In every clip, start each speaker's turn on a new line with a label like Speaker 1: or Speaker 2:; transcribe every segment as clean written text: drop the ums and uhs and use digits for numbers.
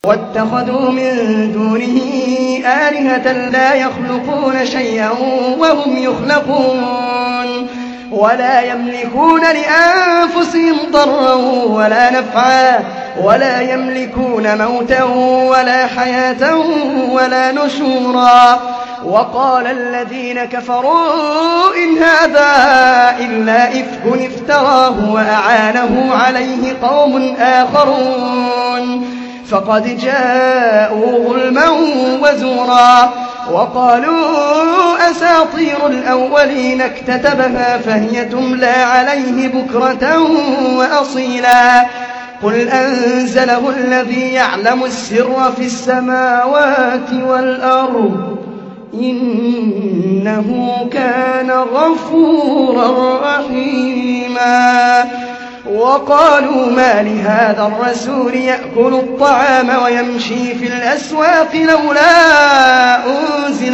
Speaker 1: واتخذوا من دونه آلهة لا يخلقون شيئا وهم يخلقون ولا يملكون لأنفسهم ضرا ولا نفعا ولا يملكون موتا ولا حياة ولا نشورا. وقال الذين كفروا إن هذا إلا إفك افتراه وأعانه عليه قوم آخرون فقد جاءوا ظلما وزورا. وقالوا أساطير الأولين اكتتبها فهي تملى عليه بكرة وأصيلا. قل أنزله الذي يعلم السر في السماوات والأرض إنه كان غفورا رحيما. وقالوا ما لهذا الرسول يأكل الطعام ويمشي في الأسواق لولا أنزل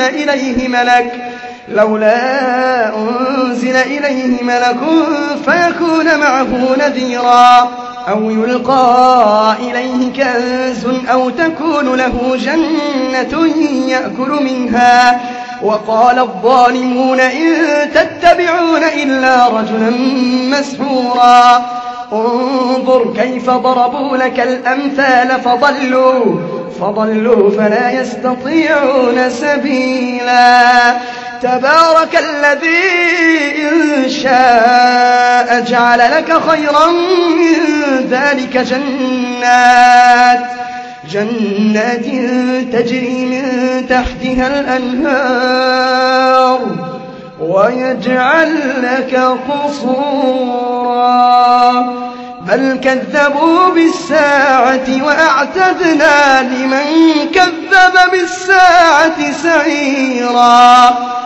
Speaker 1: إليه ملك فيكون معه نذيرا أو يلقى إليه كنز أو تكون له جنة يأكل منها. وقال الظالمون إن تتبعون إلا رجلا مسحورا. انظر كيف ضربوا لك الأمثال فضلوا فلا يستطيعون سبيلا. تبارك الذي إن شاء جعل لك خيرا من ذلك جنات تجري من تحتها الأنهار ويجعل لك قصورا بل كذبوا بالساعة وأعتدنا لمن كذب بالساعة سعيرا.